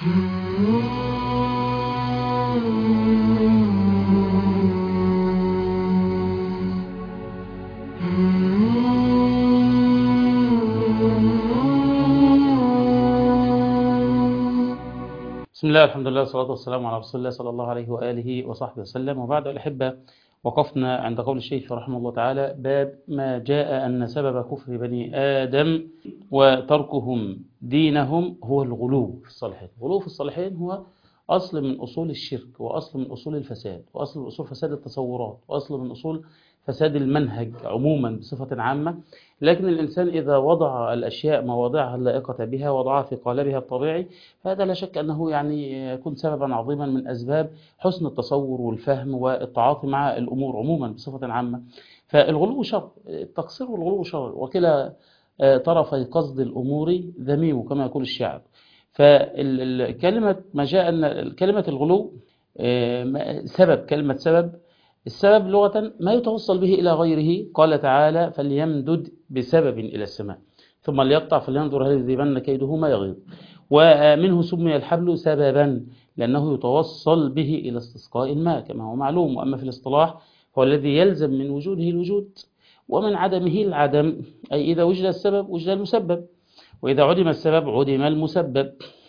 بسم الله، الحمد لله، والصلاة والسلام على رسول الله صلى الله عليه وآله وصحبه وسلم. وبعد الأحبة، وقفنا عند قول الشيخ رحمه الله تعالى: باب ما جاء أن سبب كفر بني آدم وتركهم دينهم هو الغلو في الصالحين. الغلو في الصالحين هو أصل من أصول الشرك، وأصل من أصول الفساد، وأصل من أصول فساد التصورات، وأصل من أصول فساد المنهج عموما بصفة عامة. لكن الإنسان إذا وضع الأشياء مواضعها اللائقة بها، وضعها في قالبها الطبيعي، هذا لا شك أنه يكون سببا عظيما من أسباب حسن التصور والفهم والتعاطي مع الأمور عموما بصفة عامة. فالغلو شر، التقصير والغلو شر، وكلا طرفي قصد الأمور ذميم كما يقول الشاعر. فالكلمة ما جاء أن كلمة الغلو سبب، كلمة سبب، السبب لغة ما يتوصل به إلى غيره. قال تعالى: فليمدد بسبب إلى السماء ثم ليقطع فلينظر هل يذهبن كيده ما يغيظ. ومنه سمي الحبل سببا لأنه يتوصل به إلى استسقاء الماء كما هو معلوم. وأما في الاصطلاح هو الذي يلزم من وجوده الوجود ومن عدمه العدم، أي إذا وجد السبب وجد المسبب، وإذا عدم السبب عدم المسبب.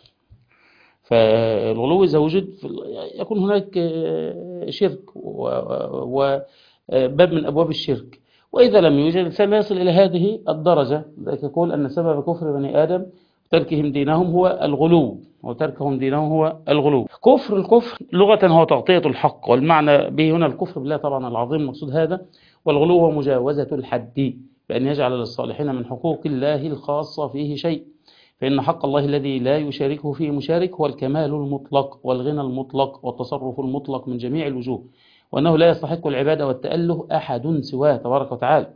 فالغلو إذا وجد يكون هناك شرك وباب من أبواب الشرك، وإذا لم يوجد الإنسان لا يصل إلى هذه الدرجة. ذلك يقول أن سبب كفر بني آدم تركهم دينهم هو الغلو، وتركهم دينهم هو الغلو. الكفر لغة هو تغطية الحق، والمعنى به هنا الكفر بالله طبعا العظيم المقصود هذا. والغلو هو مجاوزة الحد بأن يجعل للصالحين من حقوق الله الخاصة فيه شيء. فإن حق الله الذي لا يشاركه فيه مشارك هو الكمال المطلق والغنى المطلق والتصرف المطلق من جميع الوجوه، وأنه لا يستحق العبادة والتأله أحد سواه تبارك وتعالى.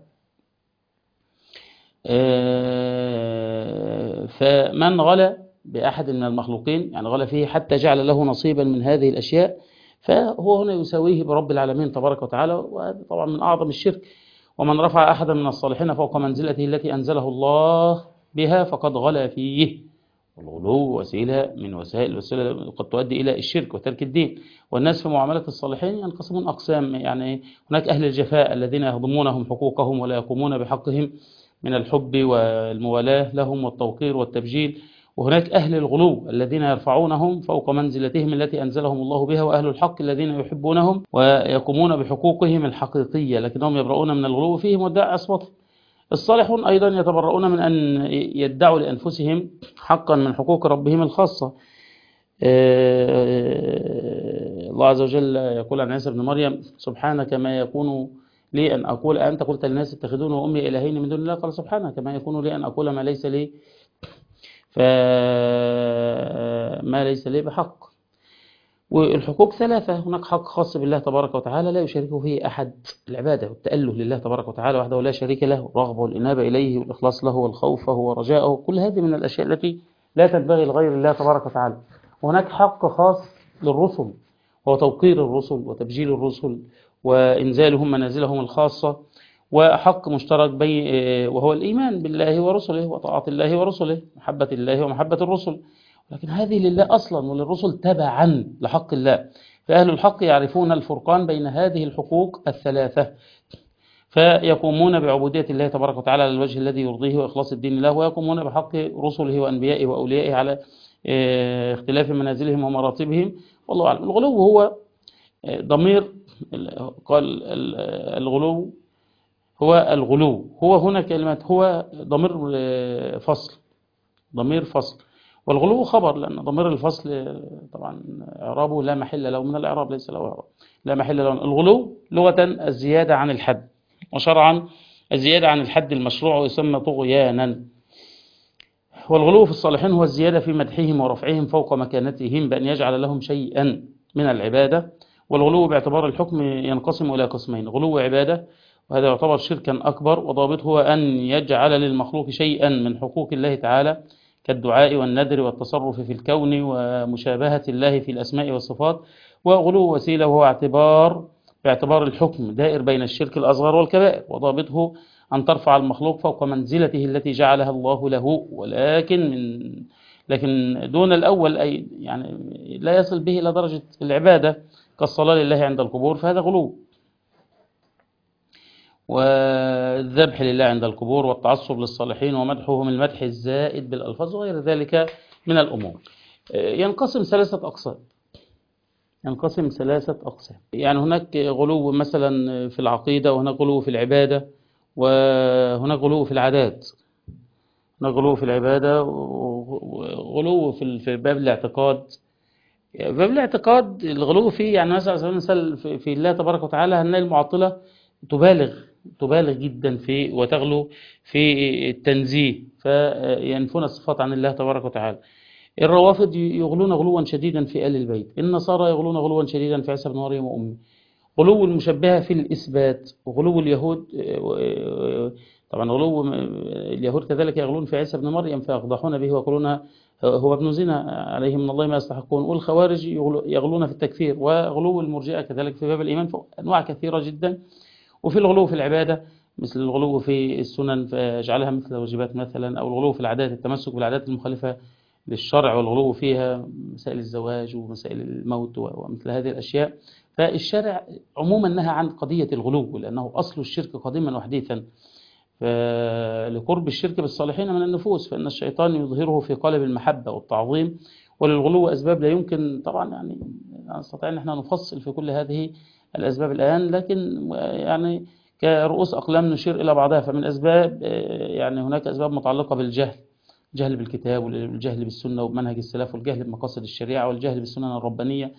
فمن غلا بأحد من المخلوقين، يعني غلا فيه حتى جعل له نصيبا من هذه الأشياء، فهو هنا يساويه برب العالمين تبارك وتعالى، وهذا طبعا من أعظم الشرك. ومن رفع أحدا من الصالحين فوق منزلته التي أنزله الله بها فقد غلا فيه. والغلو وسيلة من وسائل قد تؤدي إلى الشرك وترك الدين. والناس في معاملة الصالحين ينقسمون أقسام، يعني هناك أهل الجفاء الذين يهضمونهم حقوقهم ولا يقومون بحقهم من الحب والموالاة لهم والتوقير والتبجيل. وهناك أهل الغلو الذين يرفعونهم فوق منزلتهم التي أنزلهم الله بها، وأهل الحق الذين يحبونهم ويقومون بحقوقهم الحقيقية لكنهم يبرؤون من الغلو فيهم وادعاء أصواتهم. الصالحون أيضا يتبرؤون من أن يدعوا لأنفسهم حقا من حقوق ربهم الخاصة. الله عز وجل يقول عن عيسى بن مريم: سبحانك ما يكون لي أن أقول، أنت قلت للناس اتخذوني وأمي إلهين من دون الله. قال: سبحانك ما يكون لي أن أقول ما ليس لي، فما ليس لي بحق. والحقوق ثلاثة: هناك حق خاص بالله تبارك وتعالى لا يشاركه فيه أحد، العبادة والتأله لله تبارك وتعالى وحده لا شريك له، الرغبة والإنابة إليه والإخلاص له والخوف ورجاءه. كل هذه من الأشياء التي لا تنبغي لغير الله تبارك وتعالى. وهناك حق خاص للرسل، هو توقير الرسل وتبجيل الرسل وإنزالهم منازلهم الخاصة. وحق مشترك وهو الإيمان بالله ورسله وطاعة الله ورسله، محبة الله ومحبة الرسل. لكن هذه لله أصلا وللرسل تبعا لحق الله. فأهل الحق يعرفون الفرقان بين هذه الحقوق الثلاثة، فيقومون بعبودية الله تبارك وتعالى على الوجه الذي يرضيه وإخلاص الدين له، ويقومون بحق رسله وأنبيائه وأوليائه على اختلاف منازلهم ومراتبهم. والله أعلم. الغلو هو ضمير، قال الغلو هو الغلو، هو هنا كلمة هو ضمير فصل، والغلو خبر، لأن ضمير الفصل طبعا إعرابه لا محل له من الإعراب، ليس له إعراب، لا محل له. الغلو لغة الزيادة عن الحد، وشرعا الزيادة عن الحد المشروع ويسمى طغيانا. والغلو في الصالحين هو الزيادة في مدحهم ورفعهم فوق مكانتهم بأن يجعل لهم شيئا من العبادة. والغلو باعتبار الحكم ينقسم إلى قسمين: غلو عبادة، وهذا يعتبر شركا أكبر، وضابطه هو أن يجعل للمخلوق شيئا من حقوق الله تعالى كالدعاء والنذر والتصرف في الكون ومشابهة الله في الأسماء والصفات. وغلو وسيلة، وهو باعتبار الحكم دائر بين الشرك الأصغر والكبائر، وضابطه أن ترفع المخلوق فوق منزلته التي جعلها الله له، لكن دون الأول أي يعني لا يصل به إلى درجة العبادة كالصلاة لله عند القبور، فهذا غلو. والذبح لله عند القبور والتعصب للصالحين ومدحهم المدح الزائد بالألفاظ وغير ذلك من الأمور. ينقسم ثلاثة أقسام. يعني هناك غلو مثلا في العقيدة، وهناك غلو في العبادة، وهناك غلو في العادات. هناك غلو في العبادة وغلو في باب الاعتقاد. باب الاعتقاد الغلو فيه يعني مثلا على سبيل المثال في الله تبارك وتعالى هنلاقي المعطلة تبالغ جدا في وتغلو في التنزيه، فينفون الصفات عن الله تبارك وتعالى. الروافض يغلون غلوا شديدا في آل البيت. النصارى يغلون غلوا شديدا في عيسى بن مريم وأمه. غلو المشبهة في الإثبات، وغلو اليهود طبعا غلو اليهود كذلك يغلون في عيسى بن مريم فيقضحون به ويقولون هو ابن زنا عليهم من الله ما يستحقون. والخوارج يغلون في التكفير، وغلو المرجئة كذلك في باب الإيمان، أنواع كثيرة جدا. وفي الغلو في العبادة مثل الغلو في السنن فاجعلها مثل الواجبات مثلا، أو الغلو في العادات التمسك بالعادات المخالفة للشرع، والغلو فيها مسائل الزواج ومسائل الموت ومثل هذه الأشياء. فالشارع عموما نهى عن قضية الغلو لأنه أصل الشرك قديما وحديثا، لقرب الشرك بالصالحين من النفوس، فإن الشيطان يظهره في قالب المحبة والتعظيم. وللغلو أسباب لا يمكن طبعا يعني نستطيع أن احنا نفصل في كل هذه الأسباب الآن، لكن يعني كرؤوس أقلام نشير إلى بعضها. فمن أسباب يعني هناك أسباب متعلقة بالجهل، الجهل بالكتاب والجهل بالسنة وبمنهج السلف، والجهل بمقاصد الشريعة، والجهل بالسنن الربانية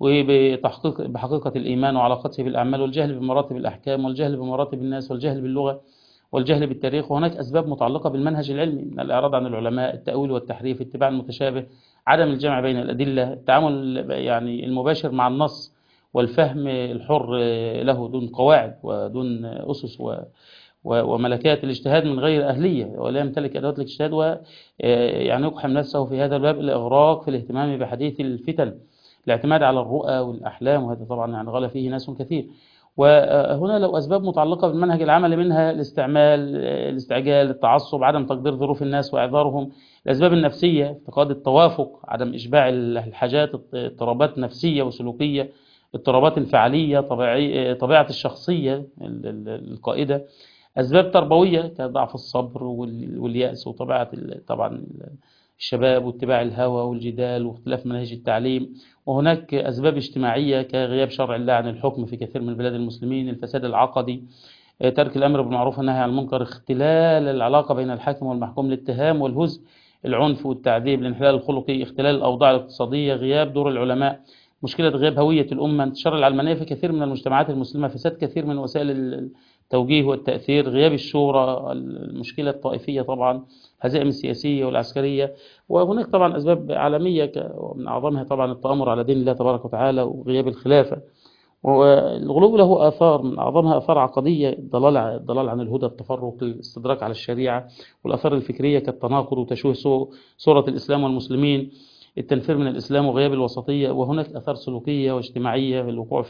بحقيقة الإيمان وعلاقته بالأعمال، والجهل بمراتب الأحكام، والجهل بمراتب الناس، والجهل باللغة، والجهل بالتاريخ. وهناك أسباب متعلقة بالمنهج العلمي من الإعراض عن العلماء، التأويل والتحريف، اتباع المتشابه، عدم الجمع بين الأدلة، التعامل يعني المباشر مع النص والفهم الحر له دون قواعد ودون أسس وملكات الاجتهاد من غير أهلية، ولا يمتلك أدوات الاجتهاد، ويعني يقحم نفسه في هذا الباب الإغراق في الاهتمام بحديث الفتن، الاعتماد على الرؤى والأحلام، وهذا طبعا يعني غلا فيه ناس كثير. وهنا لو أسباب متعلقة بالمنهج العملي منها الاستعجال، التعصب، عدم تقدير ظروف الناس وإعذارهم. الأسباب النفسية، افتقاد التوافق، عدم إشباع الحاجات، اضطرابات نفسية وسلوكية، اضطرابات انفعالية، طبيعة الشخصية القائدة. أسباب تربوية كضعف الصبر واليأس، وطبيعة طبعا الشباب واتباع الهوى والجدال واختلاف مناهج التعليم. وهناك أسباب اجتماعية كغياب شرع الله عن الحكم في كثير من بلاد المسلمين، الفساد العقدي، ترك الأمر بالمعروف والنهي عن المنكر، اختلال العلاقة بين الحاكم والمحكوم، الاتهام والهزء، العنف والتعذيب، الانحلال الخلقي، اختلال الأوضاع الاقتصادية، غياب دور العلماء، مشكلة غياب هوية الأمة، انتشار العلمانية في كثير من المجتمعات المسلمة، فساد كثير من وسائل التوجيه والتأثير، غياب الشورى، المشكلة الطائفية طبعا، الهزائم السياسية والعسكرية. وهناك طبعا أسباب عالمية ومن أعظمها طبعا التآمر على دين الله تبارك وتعالى وغياب الخلافة. والغلو له آثار من أعظمها آثار عقدية، الضلال عن الهدى، التفرق، الاستدراك على الشريعة، والآثار الفكرية كالتناقض وتشويه صورة الإسلام والمسلمين، التنفير من الإسلام وغياب الوسطية. وهناك آثار سلوكية واجتماعية، الوقوع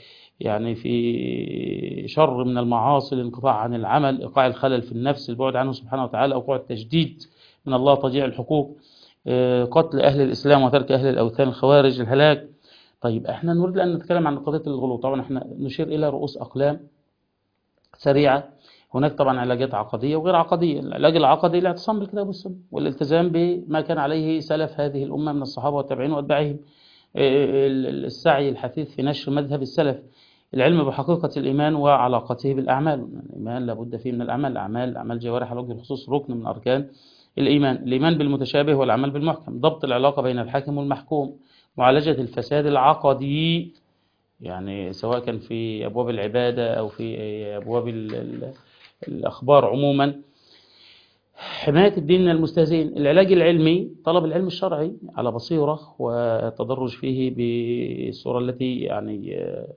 في شر من المعاصي، الانقطاع عن العمل، إيقاع الخلل في النفس، البعد عنه سبحانه وتعالى، وقوع التجديد من الله، تضييع الحقوق، قتل أهل الإسلام وترك أهل الأوثان، الخوارج، الهلاك. طيب احنا نريد أن نتكلم عن قضية الغلو. طبعا احنا نشير إلى رؤوس أقلام سريعة. هناك طبعا علاجات عقدية وغير عقدية. العلاج العقدي الاعتصام بالكتاب والسنة والالتزام بما كان عليه سلف هذه الأمة من الصحابة والتابعين وأتباعهم، السعي الحثيث في نشر مذهب السلف، العلم بحقيقة الإيمان وعلاقته بالأعمال. الإيمان لابد فيه من الأعمال، أعمال جوارح على وجه الخصوص ركن من أركان الإيمان بالمتشابه والعمل بالمحكم، ضبط العلاقة بين الحاكم والمحكوم، معالجة الفساد العقدي يعني سواء كان في أبواب العبادة أو في أبواب الأخبار عموما، حماية الدين من المستهزئين، العلاج العلمي، طلب العلم الشرعي على بصيرة والتدرج فيه بالصورة التي يعني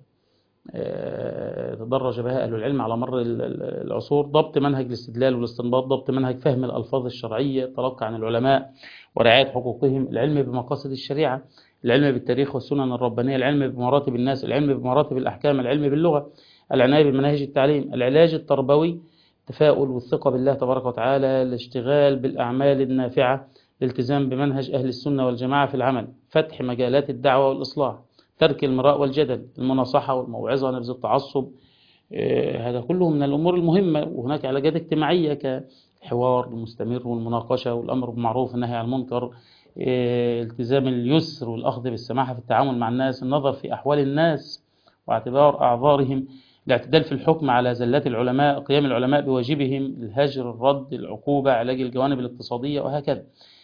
تدرج بها أهل العلم على مر العصور، ضبط منهج الاستدلال والاستنباط، ضبط منهج فهم الألفاظ الشرعية، تلقي عن العلماء ورعاية حقوقهم، العلم بمقاصد الشريعة، العلم بالتاريخ والسنن الربانية، العلم بمراتب الناس، العلم بمراتب الأحكام، العلم باللغة، العناية بمناهج التعليم، العلاج التربوي، التفاؤل والثقة بالله تبارك وتعالى، الاشتغال بالأعمال النافعة، الالتزام بمنهج أهل السنة والجماعة في العمل، فتح مجالات الدعوة والإصلاح، ترك المراء والجدل، المناصحة والموعظة، نبذ التعصب. هذا كله من الأمور المهمة. وهناك علاجات اجتماعية كالحوار المستمر والمناقشة والأمر بالمعروف والنهي عن المنكر، التزام اليسر والأخذ بالسماحة في التعامل مع الناس، النظر في أحوال الناس واعتبار أعذارهم، الاعتدال في الحكم على زلات العلماء، قيام العلماء بواجبهم، الهجر، الرد، العقوبة، علاج الجوانب الاقتصادية وهكذا.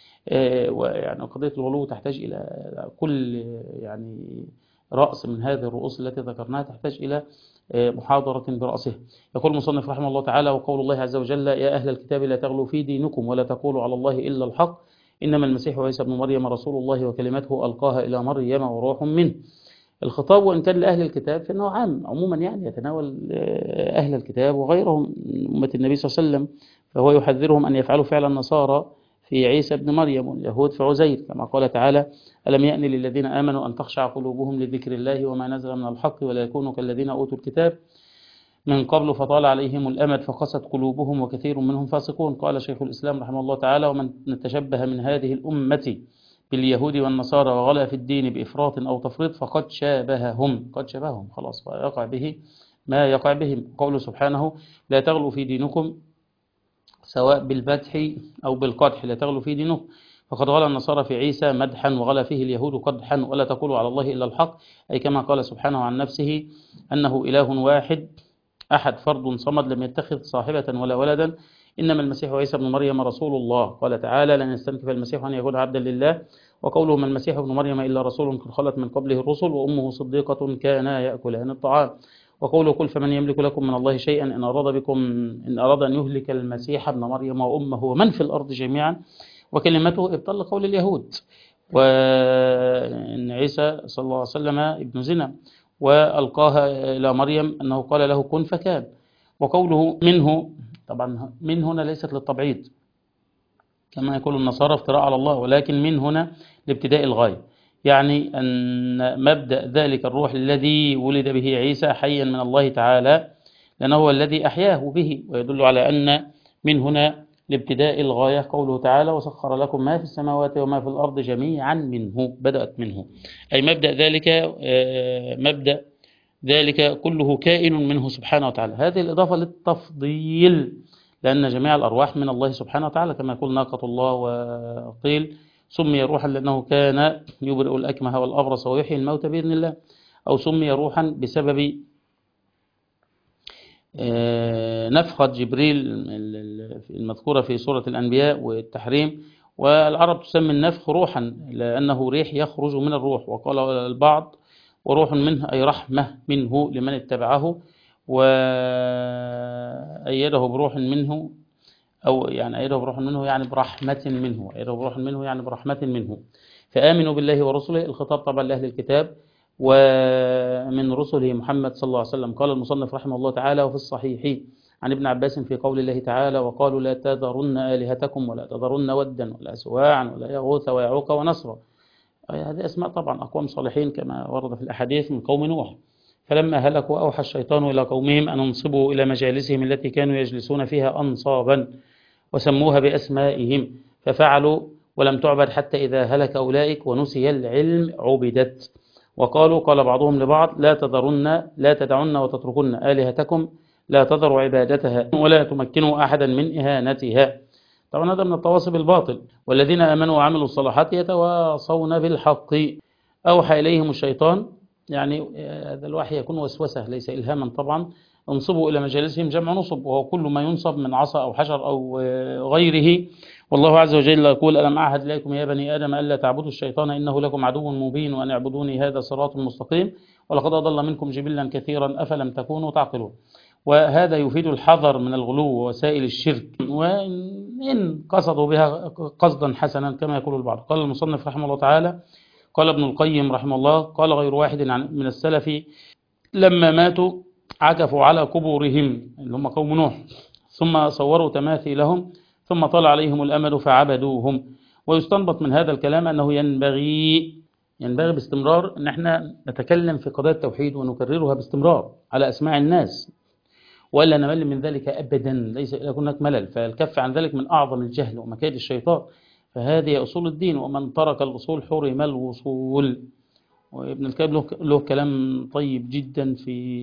ويعني قضية الغلو تحتاج إلى كل يعني رأس من هذه الرؤوس التي ذكرناها تحتاج إلى محاضرة برأسها. يقول المصنف رحمه الله تعالى: وقول الله عز وجل: يا أهل الكتاب لا تغلوا في دينكم ولا تقولوا على الله إلا الحق إنما المسيح عيسى ابن مريم رسول الله وكلمته ألقاها إلى مريم وروح منه. الخطاب وإن كان لأهل الكتاب فإنه عام عموما، يعني يتناول أهل الكتاب وغيرهم من أمة النبي صلى الله عليه وسلم، فهو يحذرهم أن يفعلوا فعل النصارى في عيسى ابن مريم واليهود في عزير، كما قال تعالى: ألم يأن للذين آمنوا أن تخشع قلوبهم لذكر الله وما نزل من الحق ولا يكونوا كالذين أوتوا الكتاب من قبل فطال عليهم الأمد فقست قلوبهم وكثير منهم فاسقون. قال شيخ الإسلام رحمه الله تعالى: ومن تشبه من هذه الأمة باليهود والنصارى وغلا في الدين بإفراط أو تفريط فقد شابههم، قد شابههم خلاص، ويقع به ما يقع بهم. قوله سبحانه: لا تغلوا في دينكم، سواء بالفتح أو بالقدح، لا تغلوا في دينكم، فقد غلا النصارى في عيسى مدحا وغلا فيه اليهود قدحا. ولا تقولوا على الله إلا الحق، أي كما قال سبحانه عن نفسه أنه إله واحد أحد فرد صمد لم يتخذ صاحبة ولا ولدا إنما المسيح عيسى ابن مريم رسول الله. قال تعالى: لن يستنكف المسيح أن يكون عبدا لله. وقوله: ما المسيح ابن مريم إلا رسول قد خلت من قبله الرسل وأمه صديقة كانا يأكلان الطعام. وقوله: قل فمن يملك لكم من الله شيئا إن أراد أن يهلك المسيح ابن مريم وأمه ومن في الأرض جميعا وكلمته ابطل قول اليهود، وإن عيسى صلى الله عليه وسلم ابن زنا وألقاها إلى مريم أنه قال له كن فكان. وقوله منه، طبعا من هنا ليست للتبعيض كما يقول النصارى افتراء على الله، ولكن من هنا لابتداء الغاية، يعني أن مبدأ ذلك الروح الذي ولد به عيسى حيا من الله تعالى لأنه هو الذي أحياه به، ويدل على أن من هنا لابتداء الغاية قوله تعالى: وسخر لكم ما في السماوات وما في الأرض جميعا منه، بدأت منه، أي مبدأ ذلك كله كائن منه سبحانه وتعالى. هذه الإضافة للتفضيل، لأن جميع الأرواح من الله سبحانه وتعالى، كما يقول ناقة الله وقيل سمي روحا لأنه كان يبرئ الأكمه والأبرص ويحيي الموتى بإذن الله، أو سمي روحا بسبب نفخة جبريل المذكورة في سورة الأنبياء والتحريم. والعرب تسمي النفخ روحا لأنه ريح يخرج من الروح. وقال البعض: وروح منه أي رحمة منه لمن اتبعه، وأيده بروح منه، أو يعني أيده بروح منه يعني برحمة منه، أيده بروح منه يعني برحمة منه. فآمنوا بالله ورسله، الخطاب طبعا لأهل الكتاب، ومن رسله محمد صلى الله عليه وسلم. قال المصنف رحمه الله تعالى: وفي الصحيح عن ابن عباس في قول الله تعالى: وقالوا لا تذرن آلهتكم ولا تذرن ودا ولا سواعا ولا يغوث ويعوق ونسرا. هذه أسماء طبعا أقوام صالحين كما ورد في الأحاديث من قوم نوح. فلما هلكوا أوحى الشيطان إلى قومهم أن انصبوا إلى مجالسهم التي كانوا يجلسون فيها أنصابا وسموها بأسمائهم ففعلوا، ولم تعبد حتى إذا هلك أولئك ونسي العلم عبدت. وقالوا: قال بعضهم لبعض: لا تدعن وتتركن آلهتكم، لا تذروا عبادتها ولا تمكنوا أحدا من إهانتها. طبعا هذا من التواصي بالباطل. والذين آمنوا وعملوا الصالحات يتواصون بالحق. أوحى إليهم الشيطان، يعني هذا الوحي يكون وسوسة ليس إلهاما طبعا. انصبوا إلى مجالسهم، جمع نصب، وهو كل ما ينصب من عصا أو حجر أو غيره. والله عز وجل يقول: ألم أعهد إليكم يا بني آدم ألا تعبدوا الشيطان إنه لكم عدو مبين وأن اعبدوني هذا صراط مستقيم ولقد أضل منكم جبلا كثيرا أفلم تكونوا تعقلون. وهذا يفيد الحذر من الغلو ووسائل الشرك، وإن قصدوا بها قصدا حسنا كما يقول البعض. قال المصنف رحمه الله تعالى: قال ابن القيم رحمه الله: قال غير واحد من السلف لما ماتوا عكفوا على قبورهم، اللي هم قوم نوح، ثم صوروا تماثيلهم ثم طال عليهم الأمد فعبدوهم. ويستنبط من هذا الكلام أنه ينبغي باستمرار أن احنا نتكلم في قضايا التوحيد ونكررها باستمرار على أسماع الناس، ولا نمل من ذلك أبدا، ليس هناك ملل. فالكف عن ذلك من أعظم الجهل ومكائد الشيطان. فهذه أصول الدين، ومن ترك الأصول حرم الوصول. وابن القيم له كلام طيب جدا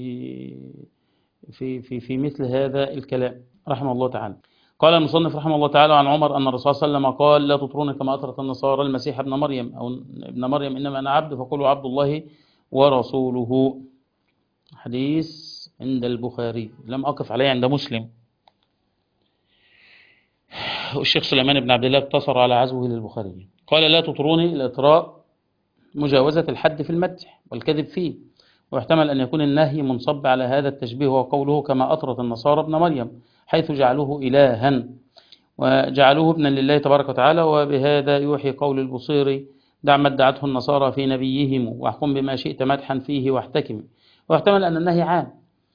في مثل هذا الكلام رحمه الله تعالى. قال المصنف رحمه الله تعالى عن عمر أن الرسول صلى الله عليه وسلم قال: لا تطرون كما أطرت النصارى المسيح ابن مريم، أو ابن مريم، إنما أنا عبد فقولوا عبد الله ورسوله. حديث عند البخاري، لم أقف عليه عند مسلم. والشيخ سليمان بن عبد الله اقتصر على عزوه للبخاري. قال: لا تطروني، الإطراء مجاوزة الحد في المدح والكذب فيه، واحتمل أن يكون النهي منصب على هذا التشبيه، وقوله كما أطرت النصارى ابن مريم، حيث جعلوه إلها وجعلوه ابنا لله تبارك وتعالى. وبهذا يوحي قول البصيري: دع ما ادعته النصارى في نبيهم واحكم بما شئت مدحا فيه واحتكم. واحتمل أن النهي عام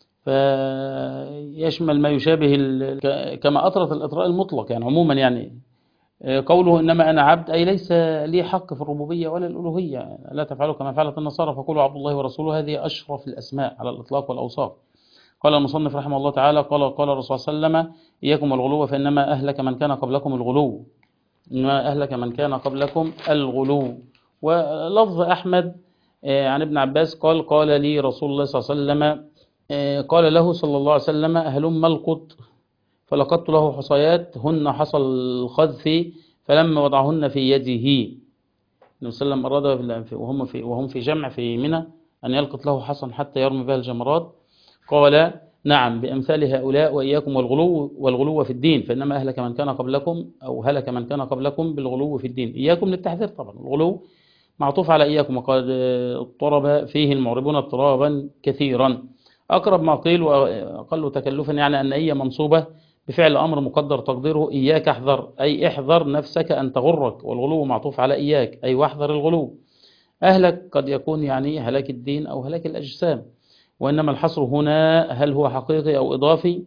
فيشمل ما يشابه كما أطرت الإطراء المطلق، يعني عموما، يعني قوله إنما أنا عبد أي ليس لي حق في الربوبية ولا الألوهية، لا تفعلوا كما فعلت النصارى فقولوا عبد الله ورسوله، هذه أشرف الأسماء على الإطلاق والأوصاف. قال المصنف رحمه الله تعالى: قال الرسول صلى الله عليه وسلم: إياكم والغلو فإنما أهلك من كان قبلكم الغلو. إنما أهلك من كان قبلكم الغلو. ولفظ أحمد عن ابن عباس قال لي رسول الله صلى الله عليه وسلم، قال له صلى الله عليه وسلم: هلم القط، فلقدت له حصيات هن حصى الخذف، فلما وضعهن في يده. النبي صلى الله عليه وسلم أراد وهم في جمع في منى أن يلقط له حصى حتى يرمي بها الجمرات. قال: نعم، بأمثال هؤلاء وإياكم والغلو في الدين، فإنما أهلك من كان قبلكم، أو هلك من كان قبلكم بالغلو في الدين. إياكم للتحذير طبعا، الغلو معطوف على إياكم، وقد اضطرب فيه المعربون اضطرابا كثيرا. أقرب ما قيل وأقل تكلفا يعني أن إيا منصوبة بفعل أمر مقدر تقديره إياك احذر، أي احذر نفسك أن تغرك، والغلو معطوف على إياك أي واحذر الغلو. أهلك قد يكون يعني هلاك الدين أو هلاك الأجسام، وإنما الحصر هنا هل هو حقيقي أو إضافي؟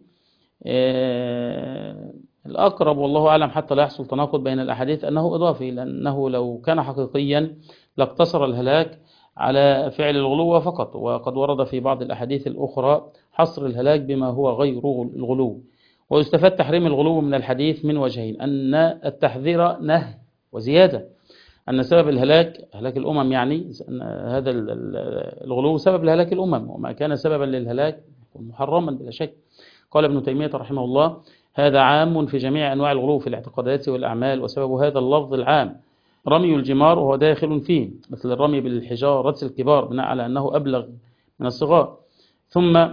الأقرب والله أعلم حتى لا يحصل تناقض بين الأحاديث أنه إضافي، لأنه لو كان حقيقيا لاقتصر الهلاك على فعل الغلو فقط، وقد ورد في بعض الأحاديث الأخرى حصر الهلاك بما هو غير الغلو. ويستفاد تحريم الغلو من الحديث من وجهين: أن التحذير نهي وزيادة، أن سبب الهلاك هلاك الأمم، يعني أن هذا الغلو سبب لهلاك الأمم، وما كان سببا للهلاك يكون محرما بلا شك. قال ابن تيمية رحمه الله: هذا عام في جميع أنواع الغلو في الاعتقادات والأعمال، وسبب هذا اللفظ العام رمي الجمار وهو داخل فيه، مثل الرمي بالحجارة الكبار بناء على أنه أبلغ من الصغار. ثم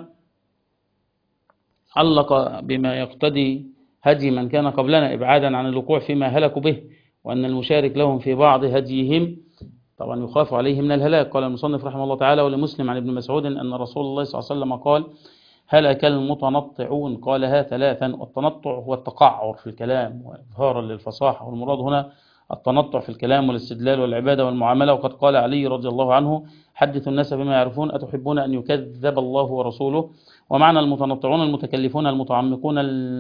علق بما يقتدي هدي من كان قبلنا إبعادا عن الوقوع فيما هلكوا به، وأن المشارك لهم في بعض هديهم طبعا يخاف عليه من الهلاك. قال المصنف رحمه الله تعالى: ولمسلم عن ابن مسعود أن رسول الله صلى الله عليه وسلم قال: هلك المتنطعون، قالها ثلاثا. والتنطع هو التقعر في الكلام وإظهارا للفصاحة، والمراد هنا التنطع في الكلام والاستدلال والعبادة والمعاملة. وقد قال علي رضي الله عنه: حدثوا الناس بما يعرفون أتحبون أن يكذب الله ورسوله. ومعنى المتنطعون المتكلفون المتعمقون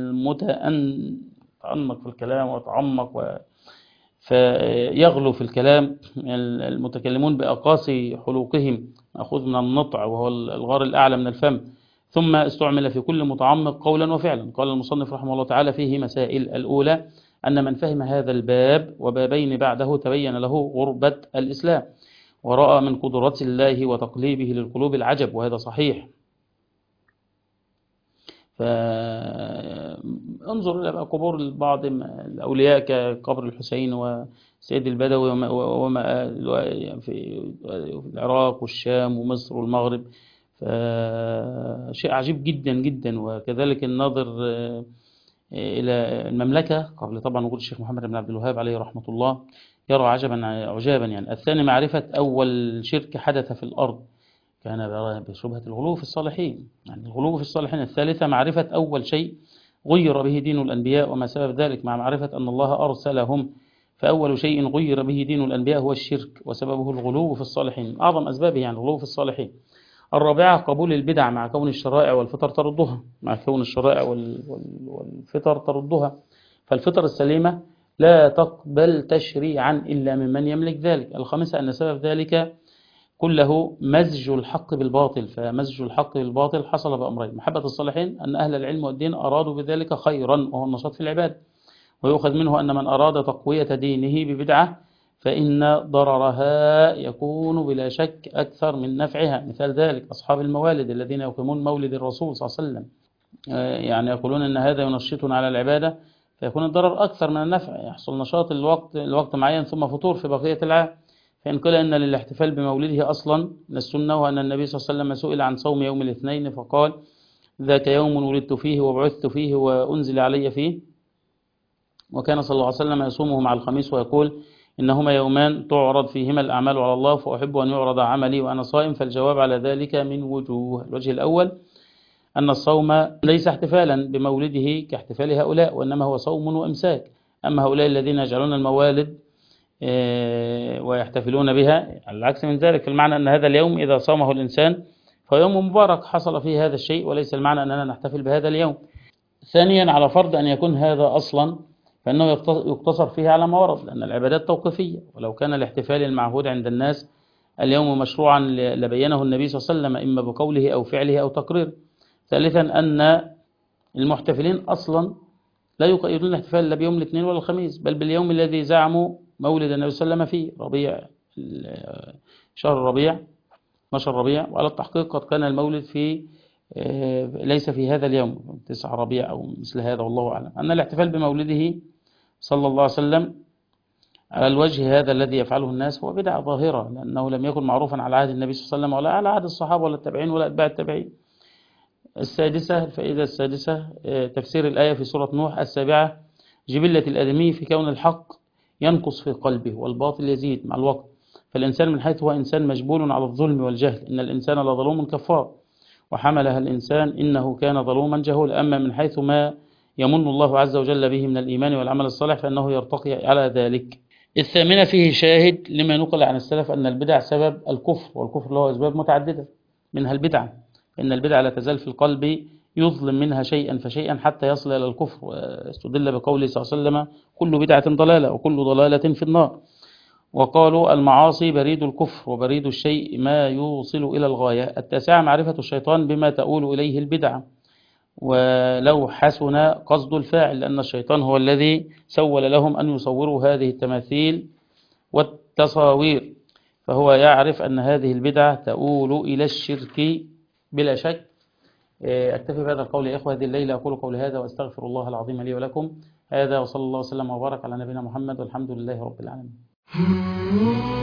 المتعمق في الكلام ويتعمق فيغلو في الكلام، المتكلمون بأقاصي حلوقهم مأخوذ من النطع وهو الغار الأعلى من الفم، ثم استعمل في كل متعمق قولا وفعلا. قال المصنف رحمه الله تعالى: فيه مسائل. الأولى أن من فهم هذا الباب وبابين بعده تبين له غربة الإسلام، ورأى من قدرة الله وتقليبه للقلوب العجب، وهذا صحيح. فانظر إلى قبور بعض الأولياء كقبر الحسين وسيد البدوي وما في العراق والشام ومصر والمغرب، فشيء عجيب جدا جدا. وكذلك النظر إلى المملكة قبل طبعا وجود الشيخ محمد بن عبد الوهاب عليه رحمة الله يرى عجابا يعني. الثاني معرفة أول شرك حدث في الأرض كان بشبهة الغلو في الصالحين، يعني الغلو في الصالحين. الثالثة معرفة أول شيء غير به دين الأنبياء وما سبب ذلك، مع معرفة أن الله أرسلهم، فأول شيء غير به دين الأنبياء هو الشرك، وسببه الغلو في الصالحين، أعظم أسبابه يعني الغلو في الصالحين. الرابعة قبول البدع مع كون الشرائع والفطر تردها، مع كون الشرائع والفطر تردها، فالفطر السليمة لا تقبل تشريعا إلا ممن يملك ذلك. الخامسة أن سبب ذلك كله مزج الحق بالباطل، فمزج الحق بالباطل حصل بأمرين: محبة الصالحين، أن أهل العلم والدين أرادوا بذلك خيرا وهو النشاط في العباد، ويؤخذ منه أن من أراد تقوية دينه ببدعة فإن ضررها يكون بلا شك أكثر من نفعها. مثال ذلك أصحاب الموالد الذين يقيمون مولد الرسول صلى الله عليه وسلم، يعني يقولون أن هذا ينشطنا على العبادة، فيكون الضرر أكثر من النفع، يحصل نشاط الوقت معين ثم فتور في بقية العام. فإن قيل أن للاحتفال بمولده أصلا من السنة، وأن النبي صلى الله عليه وسلم سئل عن صوم يوم الاثنين فقال ذاك يوم ولدت فيه وبعثت فيه وأنزل علي فيه، وكان صلى الله عليه وسلم يصومه مع الخميس ويقول إنهما يومان تعرض فيهما الأعمال على الله، فأحب أن يعرض عملي وأنا صائم. فالجواب على ذلك من وجوه. الوجه الأول أن الصوم ليس احتفالا بمولده كاحتفال هؤلاء، وإنما هو صوم وإمساك. أما هؤلاء الذين يجعلون الموالد ويحتفلون بها على العكس من ذلك، المعنى أن هذا اليوم إذا صامه الإنسان فيوم مبارك حصل فيه هذا الشيء، وليس المعنى أننا نحتفل بهذا اليوم. ثانيا، على فرض أن يكون هذا أصلا فإنه يقتصر فيه على ما ورد، لأن العبادات توقيفية، ولو كان الاحتفال المعهود عند الناس اليوم مشروعا لبينه النبي صلى الله عليه وسلم إما بقوله أو فعله أو تقريره. ثالثا، أن المحتفلين أصلا لا يقيدون الاحتفال لا بيوم الاثنين ولا الخميس، بل باليوم الذي زعموا مولد النبي صلى الله عليه وسلم فيه، ربيع، شهر ربيع، 12 ربيع. وعلى التحقيق قد كان المولد في ليس في هذا اليوم 9 ربيع أو مثل هذا، والله أعلم. أن الاحتفال بمولده صلى الله عليه وسلم على الوجه هذا الذي يفعله الناس هو بدعة ظاهرة، لأنه لم يكن معروفا على عهد النبي صلى الله عليه وسلم ولا على عهد الصحابة ولا التابعين ولا أتباع التابعين. السادسة، الفائدة السادسة، تفسير الآية في سورة نوح. السابعة، جبلة الآدمي في كون الحق ينقص في قلبه والباطل يزيد مع الوقت، فالإنسان من حيث هو إنسان مجبول على الظلم والجهل إن الإنسان لظلوم كفار وحملها الإنسان إنه كان ظلوما جهولا. أما من حيث ما يمن الله عز وجل به من الإيمان والعمل الصالح فإنه يرتقي على ذلك. الثامنة، فيه شاهد لما نقل عن السلف أن البدع سبب الكفر، والكفر له أسباب متعددة منها البدعة، إن البدعة لا تزال في القلب يظلم منها شيئا فشيئا حتى يصل إلى الكفر. واستدل بقوله صلى الله عليه وسلم كل بدعة ضلالة وكل ضلالة في النار. وقالوا المعاصي بريد الكفر وبريد الشيء ما يوصل إلى الغاية. التاسعة، معرفة الشيطان بما تؤول إليه البدعة ولو حسن قصد الفاعل، لأن الشيطان هو الذي سول لهم أن يصوروا هذه التماثيل والتصاوير، فهو يعرف أن هذه البدعة تؤول إلى الشرك بلا شك. أكتفي بهذا القول يا إخوة هذه الليلة، أقول قولي هذا وأستغفر الله العظيم لي ولكم. هذا وصلى الله وسلم وبارك على نبينا محمد والحمد لله رب العالمين.